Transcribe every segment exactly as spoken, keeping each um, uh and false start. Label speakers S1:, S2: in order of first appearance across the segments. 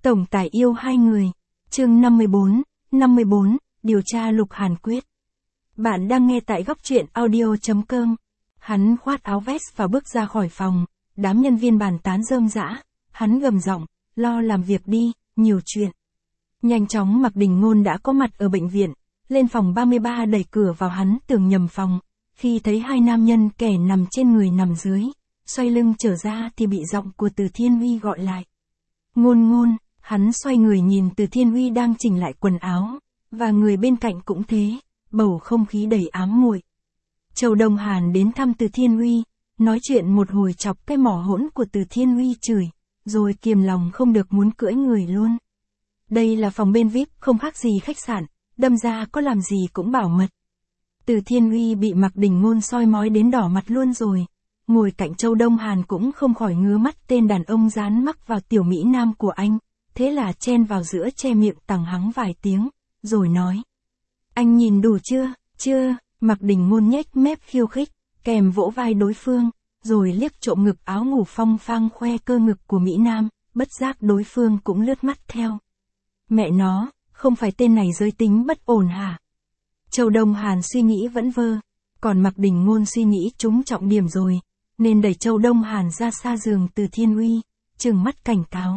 S1: Tổng tài yêu hai người. Chương năm mươi bốn, năm mươi bốn, điều tra Lục Hàn Quyết. Bạn đang nghe tại góc truyện audio chấm com. Hắn khoác áo vest và bước ra khỏi phòng, đám nhân viên bàn tán rơm rã, hắn gầm giọng, lo làm việc đi, nhiều chuyện. Nhanh chóng Mạc Đình Ngôn đã có mặt ở bệnh viện, lên phòng ba mươi ba đẩy cửa vào hắn tưởng nhầm phòng, khi thấy hai nam nhân kẻ nằm trên người nằm dưới, xoay lưng trở ra thì bị giọng của Từ Thiên Huy gọi lại. Ngôn ngôn, hắn xoay người nhìn Từ Thiên Huy đang chỉnh lại quần áo, và người bên cạnh cũng thế, bầu không khí đầy ám muội. Châu Đông Hàn đến thăm Từ Thiên Huy, nói chuyện một hồi chọc cái mỏ hỗn của Từ Thiên Huy chửi, rồi kiềm lòng không được muốn cưỡi người luôn. Đây là phòng bên vi ai pi, không khác gì khách sạn, đâm ra có làm gì cũng bảo mật. Từ Thiên Huy bị Mạc Đình Ngôn soi mói đến đỏ mặt luôn rồi, ngồi cạnh Châu Đông Hàn cũng không khỏi ngứa mắt tên đàn ông dán mắc vào tiểu mỹ nam của anh, thế là chen vào giữa che miệng tằng hắng vài tiếng, rồi nói. Anh nhìn đủ chưa, chưa, Mạc Đình Ngôn nhếch mép khiêu khích, kèm vỗ vai đối phương, rồi liếc trộm ngực áo ngủ phong phang khoe cơ ngực của mỹ nam, bất giác đối phương cũng lướt mắt theo. Mẹ nó, không phải tên này giới tính bất ổn hả? Châu Đông Hàn suy nghĩ vẫn vơ, còn Mạc Đình Ngôn suy nghĩ trúng trọng điểm rồi, nên đẩy Châu Đông Hàn ra xa giường Từ Thiên Huy, trừng mắt cảnh cáo.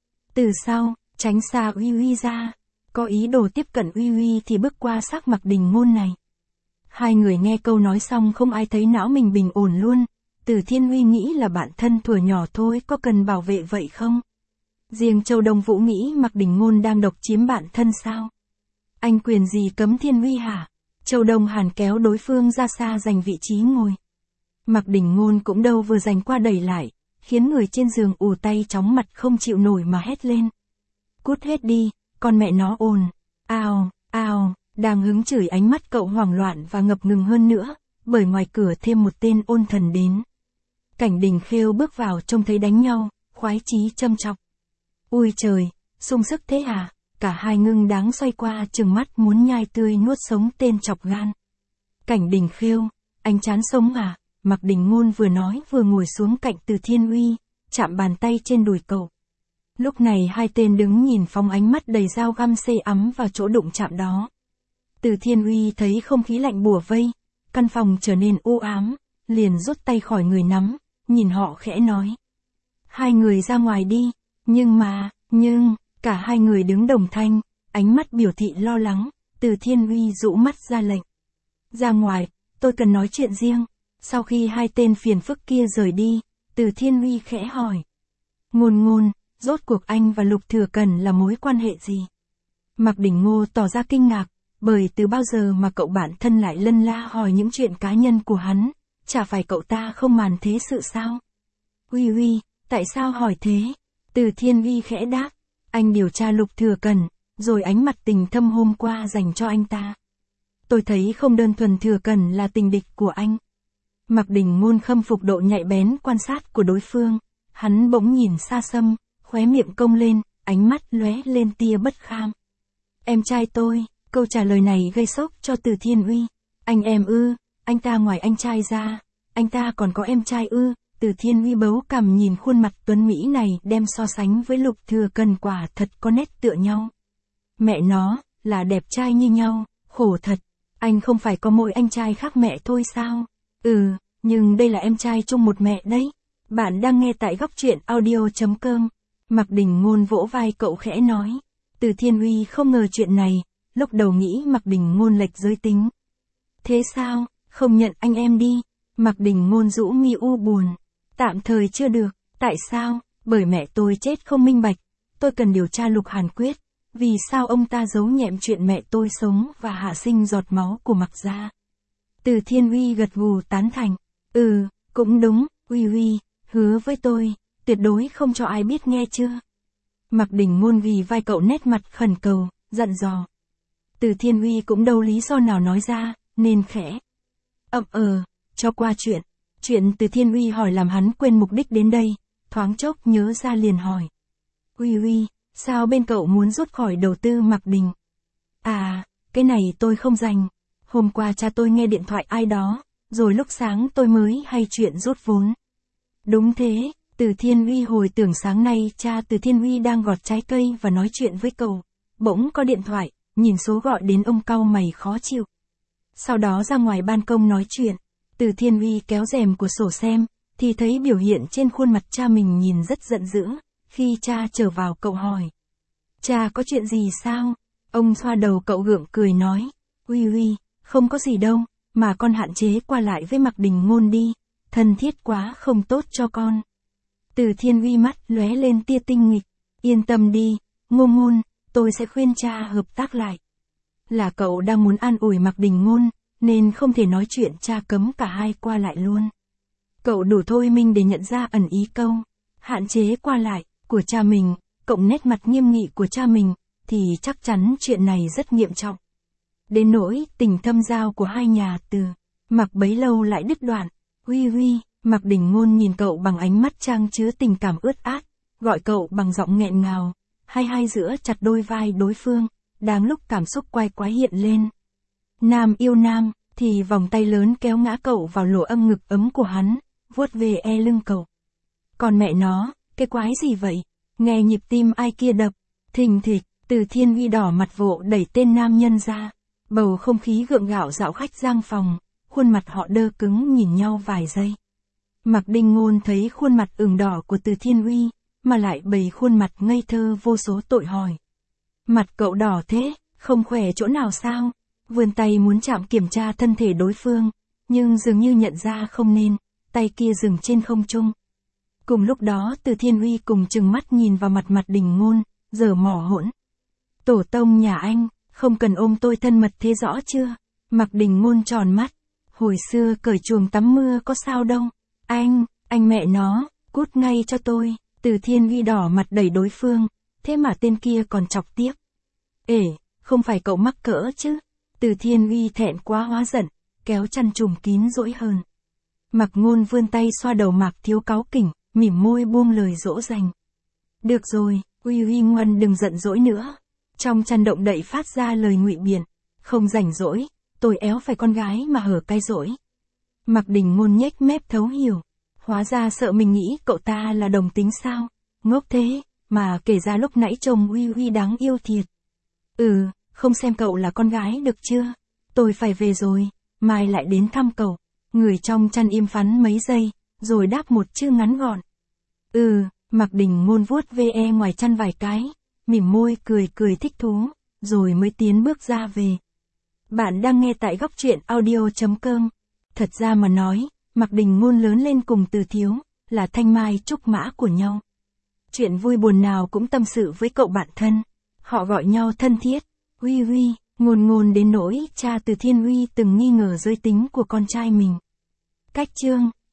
S1: Từ sau, tránh xa Uy Uy ra, có ý đồ tiếp cận Uy Uy thì bước qua xác Mạc Đình Ngôn này. Hai người nghe câu nói xong không ai thấy não mình bình ổn luôn, Từ Thiên Huy nghĩ là bạn thân thuở nhỏ thôi, có cần bảo vệ vậy không? Riêng Châu Đông Vũ nghĩ Mạc Đình Ngôn đang độc chiếm bạn thân sao? Anh quyền gì cấm Thiên Huy hả? Châu Đông Hàn kéo đối phương ra xa giành vị trí ngồi. Mạc Đình Ngôn cũng đâu vừa giành qua đẩy lại, khiến người trên giường ù tay chóng mặt không chịu nổi mà hét lên. Cút hết đi, con mẹ nó ồn, ào, ào, đang hứng chửi ánh mắt cậu hoảng loạn và ngập ngừng hơn nữa, bởi ngoài cửa thêm một tên ôn thần đến. Cảnh Đình Khêu bước vào trông thấy đánh nhau, khoái chí châm chọc. Ui trời, sung sức thế à? Cả hai ngưng đáng xoay qua trừng mắt muốn nhai tươi nuốt sống tên chọc gan. Cảnh Đình Khêu, anh chán sống à? Mạc Đình Ngôn vừa nói vừa ngồi xuống cạnh Từ Thiên Huy, chạm bàn tay trên đùi cậu. Lúc này hai tên đứng nhìn phóng ánh mắt đầy dao găm sê ấm vào chỗ đụng chạm đó. Từ Thiên Huy thấy không khí lạnh bủa vây, căn phòng trở nên u ám, liền rút tay khỏi người nắm, nhìn họ khẽ nói. Hai người ra ngoài đi, nhưng mà, nhưng, cả hai người đứng đồng thanh, ánh mắt biểu thị lo lắng, Từ Thiên Huy rũ mắt ra lệnh. Ra ngoài, tôi cần nói chuyện riêng. Sau khi hai tên phiền phức kia rời đi, Từ Thiên Huy khẽ hỏi. Ngôn ngôn, rốt cuộc anh và Lục Thừa Cần là mối quan hệ gì? Mạc Đình Ngô tỏ ra kinh ngạc, bởi từ bao giờ mà cậu bạn thân lại lân la hỏi những chuyện cá nhân của hắn, chả phải cậu ta không màn thế sự sao? Huy Huy, tại sao hỏi thế? Từ Thiên Huy khẽ đáp, anh điều tra Lục Thừa Cần, rồi ánh mặt tình thâm hôm qua dành cho anh ta. Tôi thấy không đơn thuần Thừa Cần là tình địch của anh. Mạc Đình Ngôn khâm phục độ nhạy bén quan sát của đối phương, hắn bỗng nhìn xa xăm, khóe miệng cong lên, ánh mắt lóe lên tia bất kham. Em trai tôi, câu trả lời này gây sốc cho Từ Thiên Huy. Anh em ư, anh ta ngoài anh trai ra, anh ta còn có em trai ư? Từ Thiên Huy bấu cằm nhìn khuôn mặt tuấn Mỹ này đem so sánh với Lục Thừa Cần quả thật có nét tựa nhau. Mẹ nó, là đẹp trai như nhau, khổ thật, anh không phải có mỗi anh trai khác mẹ thôi sao? Ừ, nhưng đây là em trai chung một mẹ đấy. Bạn đang nghe tại góc truyện audio chấm com. Mạc Đình Ngôn vỗ vai cậu khẽ nói. Từ Thiên Huy không ngờ chuyện này, lúc đầu nghĩ Mạc Đình Ngôn lệch giới tính. Thế sao, không nhận anh em đi? Mạc Đình Ngôn rũ mi u buồn. Tạm thời chưa được, tại sao? Bởi mẹ tôi chết không minh bạch, tôi cần điều tra Lục Hàn Quyết. Vì sao ông ta giấu nhẹm chuyện mẹ tôi sống và hạ sinh giọt máu của Mạc gia? Từ Thiên Huy gật gù tán thành. Ừ, cũng đúng, Huy Huy, hứa với tôi, tuyệt đối không cho ai biết nghe chưa? Mạc Đình Ngôn ghi vai cậu nét mặt khẩn cầu, dặn dò. Từ Thiên Huy cũng đâu lý do nào nói ra, nên khẽ. Ậm ờ, cho qua chuyện. Chuyện Từ Thiên Huy hỏi làm hắn quên mục đích đến đây, thoáng chốc nhớ ra liền hỏi. Huy Huy, sao bên cậu muốn rút khỏi đầu tư Mạc Đình? À, cái này tôi không rành. Hôm qua cha tôi nghe điện thoại ai đó, rồi lúc sáng tôi mới hay chuyện rút vốn. Đúng thế, Từ Thiên Uy hồi tưởng sáng nay cha Từ Thiên Uy đang gọt trái cây và nói chuyện với cậu. Bỗng có điện thoại, nhìn số gọi đến ông cau mày khó chịu. Sau đó ra ngoài ban công nói chuyện. Từ Thiên Uy kéo rèm của sổ xem, thì thấy biểu hiện trên khuôn mặt cha mình nhìn rất giận dữ. Khi cha trở vào cậu hỏi. Cha có chuyện gì sao? Ông xoa đầu cậu gượng cười nói. Uy Uy, không có gì đâu, mà con hạn chế qua lại với Mạc Đình Ngôn đi. Thân thiết quá không tốt cho con. Từ Thiên Uy mắt lóe lên tia tinh nghịch. Yên tâm đi, Ngôn Ngôn, tôi sẽ khuyên cha hợp tác lại. Là cậu đang muốn an ủi Mạc Đình Ngôn, nên không thể nói chuyện cha cấm cả hai qua lại luôn. Cậu đủ thôi minh để nhận ra ẩn ý câu hạn chế qua lại của cha mình, cộng nét mặt nghiêm nghị của cha mình, thì chắc chắn chuyện này rất nghiêm trọng. Đến nỗi tình thâm giao của hai nhà Từ, Mạc bấy lâu lại đứt đoạn. Uy Uy, Mạc Đình Ngôn nhìn cậu bằng ánh mắt trang chứa tình cảm ướt át, gọi cậu bằng giọng nghẹn ngào, hai hai giữa chặt đôi vai đối phương, đang lúc cảm xúc quay quái hiện lên. Nam yêu nam, thì vòng tay lớn kéo ngã cậu vào lỗ âm ngực ấm của hắn, vuốt về e lưng cậu. Còn mẹ nó, cái quái gì vậy? Nghe nhịp tim ai kia đập, thình thịch, Từ Thiên Uy đỏ mặt vộ đẩy tên nam nhân ra. Bầu không khí gượng gạo dạo khách giang phòng, khuôn mặt họ đơ cứng nhìn nhau vài giây. Mạc Đình Ngôn thấy khuôn mặt ửng đỏ của Từ Thiên Uy, mà lại bày khuôn mặt ngây thơ vô số tội hỏi. Mặt cậu đỏ thế, không khỏe chỗ nào sao? Vươn tay muốn chạm kiểm tra thân thể đối phương, nhưng dường như nhận ra không nên, tay kia dừng trên không trung. Cùng lúc đó Từ Thiên Uy cùng chừng mắt nhìn vào mặt Mạc Đình Ngôn, giờ mỏ hỗn. Tổ tông nhà anh, không cần ôm tôi thân mật thế rõ chưa? Mạc Đình Ngôn tròn mắt. Hồi xưa cởi chuồng tắm mưa có sao đâu. Anh, anh mẹ nó, cút ngay cho tôi. Từ Thiên Uy đỏ mặt đẩy đối phương, thế mà tên kia còn chọc tiếp. Ể, không phải cậu mắc cỡ chứ? Từ Thiên Uy thẹn quá hóa giận, kéo chăn trùm kín dỗi hơn. Mạc Ngôn vươn tay xoa đầu Mạc Thiếu cáu kỉnh, mỉm môi buông lời dỗ dành. Được rồi, Uy Uy ngoan đừng giận dỗi nữa. Trong chăn động đậy phát ra lời ngụy biện. Không rảnh rỗi, tôi éo phải con gái mà hở cái rỗi. Mạc Đình Ngôn nhếch mép thấu hiểu. Hóa ra sợ mình nghĩ cậu ta là đồng tính sao? Ngốc thế, mà kể ra lúc nãy chồng Uy Uy đáng yêu thiệt. Ừ, không xem cậu là con gái được chưa? Tôi phải về rồi, mai lại đến thăm cậu. Người trong chăn im phắn mấy giây, rồi đáp một chữ ngắn gọn. Ừ, Mạc Đình Ngôn vuốt ve ngoài chăn vài cái, mỉm môi cười cười thích thú, rồi mới tiến bước ra về. Bạn đang nghe tại góc truyện audio chấm com. Thật ra mà nói, Mạc Đình Ngôn lớn lên cùng Từ Thiếu, là thanh mai trúc mã của nhau. Chuyện vui buồn nào cũng tâm sự với cậu bạn thân. Họ gọi nhau thân thiết, Uy Uy, Ngôn Ngôn đến nỗi cha Từ Thiên Uy từng nghi ngờ giới tính của con trai mình. Cách chương